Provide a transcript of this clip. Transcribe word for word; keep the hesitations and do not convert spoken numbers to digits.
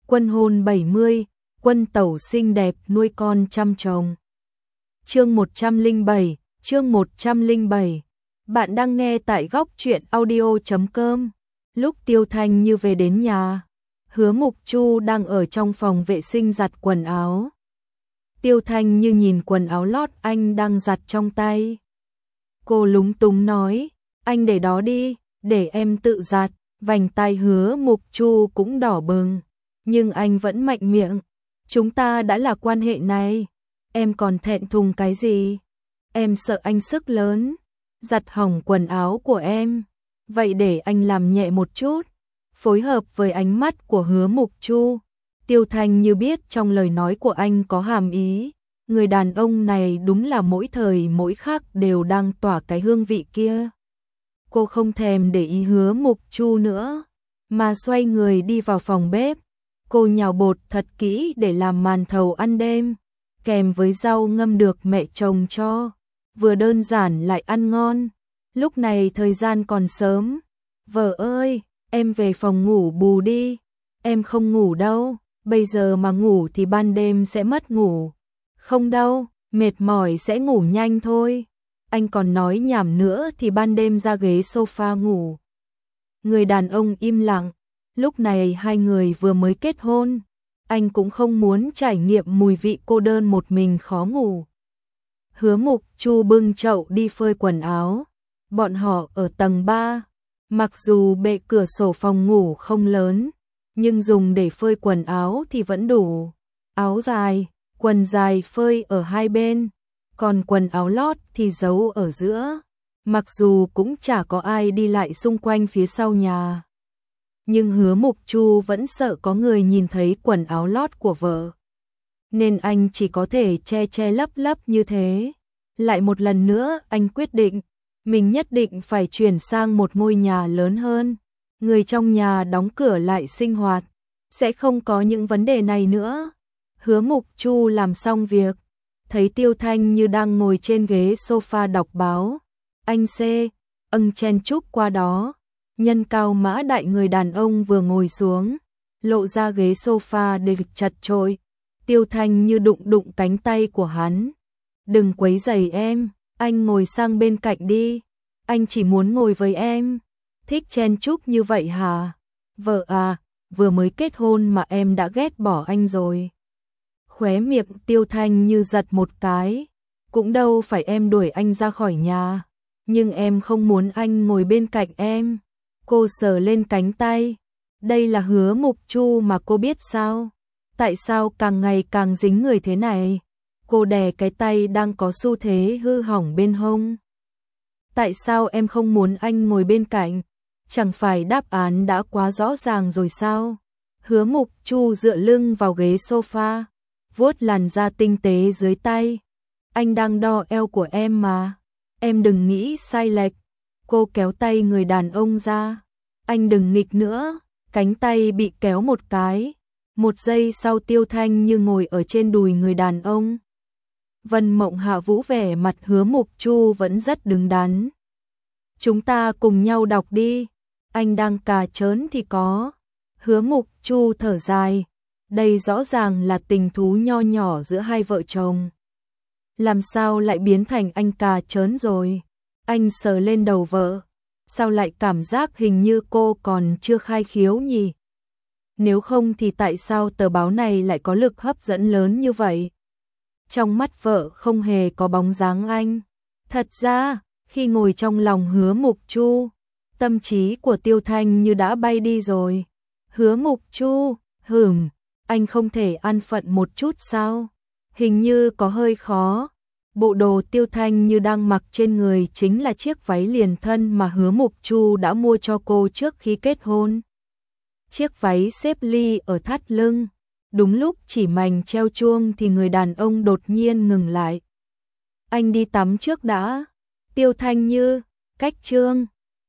Quân hôn bảy mươi, quân tẩu xinh đẹp nuôi con trăm chồng. Chương một trăm lẻ bảy, chương một trăm lẻ bảy. Bạn đang nghe tại góc truyện audio chấm com. Lúc Tiêu Thanh Như về đến nhà, Hứa Mục Chu đang ở trong phòng vệ sinh giặt quần áo. Tiêu Thanh Như nhìn quần áo lót anh đang giặt trong tay. Cô lúng túng nói, anh để đó đi, để em tự giặt. Vành tai Hứa Mục Chu cũng đỏ bừng, nhưng anh vẫn mạnh miệng. Chúng ta đã là quan hệ này, em còn thẹn thùng cái gì? Em sợ anh sức lớn, giặt hỏng quần áo của em. Vậy để anh làm nhẹ một chút. Phối hợp với ánh mắt của Hứa Mục Chu, Tiêu Thanh Như biết trong lời nói của anh có hàm ý. Người đàn ông này đúng là mỗi thời mỗi khắc đều đang tỏa cái hương vị kia. Cô không thèm để ý Hứa Mục Chu nữa, mà xoay người đi vào phòng bếp. Cô nhào bột thật kỹ để làm màn thầu ăn đêm, kèm với rau ngâm được mẹ chồng cho, vừa đơn giản lại ăn ngon. Lúc này thời gian còn sớm. Vợ ơi, em về phòng ngủ bù đi. Em không ngủ đâu, bây giờ mà ngủ thì ban đêm sẽ mất ngủ. Không đâu, mệt mỏi sẽ ngủ nhanh thôi. Anh còn nói nhảm nữa thì ban đêm ra ghế sofa ngủ. Người đàn ông im lặng. Lúc này hai người vừa mới kết hôn, anh cũng không muốn trải nghiệm mùi vị cô đơn một mình khó ngủ. Hứa Mục Chu bưng chậu đi phơi quần áo. Bọn họ ở tầng ba, mặc dù bệ cửa sổ phòng ngủ không lớn, nhưng dùng để phơi quần áo thì vẫn đủ. Áo dài, quần dài phơi ở hai bên, còn quần áo lót thì giấu ở giữa. Mặc dù cũng chả có ai đi lại xung quanh phía sau nhà, nhưng Hứa Mục Chu vẫn sợ có người nhìn thấy quần áo lót của vợ, nên anh chỉ có thể che che lấp lấp như thế. Lại một lần nữa anh quyết định, mình nhất định phải chuyển sang một ngôi nhà lớn hơn. Người trong nhà đóng cửa lại sinh hoạt, sẽ không có những vấn đề này nữa. Hứa Mục Chu làm xong việc, thấy Tiêu Thanh Như đang ngồi trên ghế sofa đọc báo. Anh xê, âng chen chúc qua đó. Nhân cao mã đại người đàn ông vừa ngồi xuống, lộ ra ghế sofa để chật chội. Tiêu Thanh Như đụng đụng cánh tay của hắn. Đừng quấy rầy em, anh ngồi sang bên cạnh đi. Anh chỉ muốn ngồi với em. Thích chen chúc như vậy hả? Vợ à, vừa mới kết hôn mà em đã ghét bỏ anh rồi. Khóe miệng Tiêu Thanh Như giật một cái. Cũng đâu phải em đuổi anh ra khỏi nhà, nhưng em không muốn anh ngồi bên cạnh em. Cô sờ lên cánh tay. Đây là Hứa Mục Chu mà cô biết sao? Tại sao càng ngày càng dính người thế này? Cô đè cái tay đang có xu thế hư hỏng bên hông. Tại sao em không muốn anh ngồi bên cạnh? Chẳng phải đáp án đã quá rõ ràng rồi sao? Hứa Mục Chu dựa lưng vào ghế sofa, vuốt làn da tinh tế dưới tay. Anh đang đo eo của em mà. Em đừng nghĩ sai lệch. Cô kéo tay người đàn ông ra. Anh đừng nghịch nữa. Cánh tay bị kéo một cái. Một giây sau Tiêu Thanh Như ngồi ở trên đùi người đàn ông. Vân Mộng Hạ Vũ vẻ mặt Hứa Mục Chu vẫn rất đứng đắn. Chúng ta cùng nhau đọc đi. Anh đang cà chớn thì có. Hứa Mục Chu thở dài. Đây rõ ràng là tình thú nho nhỏ giữa hai vợ chồng. Làm sao lại biến thành anh cà chớn rồi? Anh sờ lên đầu vợ. Sao lại cảm giác hình như cô còn chưa khai khiếu nhỉ? Nếu không thì tại sao tờ báo này lại có lực hấp dẫn lớn như vậy? Trong mắt vợ không hề có bóng dáng anh. Thật ra, khi ngồi trong lòng Hứa Mục Chu, tâm trí của Tiêu Thanh Như đã bay đi rồi. Hứa Mục Chu, hửm, anh không thể an phận một chút sao? Hình như có hơi khó. Bộ đồ Tiêu Thanh Như đang mặc trên người chính là chiếc váy liền thân mà Hứa Mục Chu đã mua cho cô trước khi kết hôn. Chiếc váy xếp ly ở thắt lưng. Đúng lúc chỉ mảnh treo chuông thì người đàn ông đột nhiên ngừng lại. Anh đi tắm trước đã. Tiêu Thanh Như, cách trương.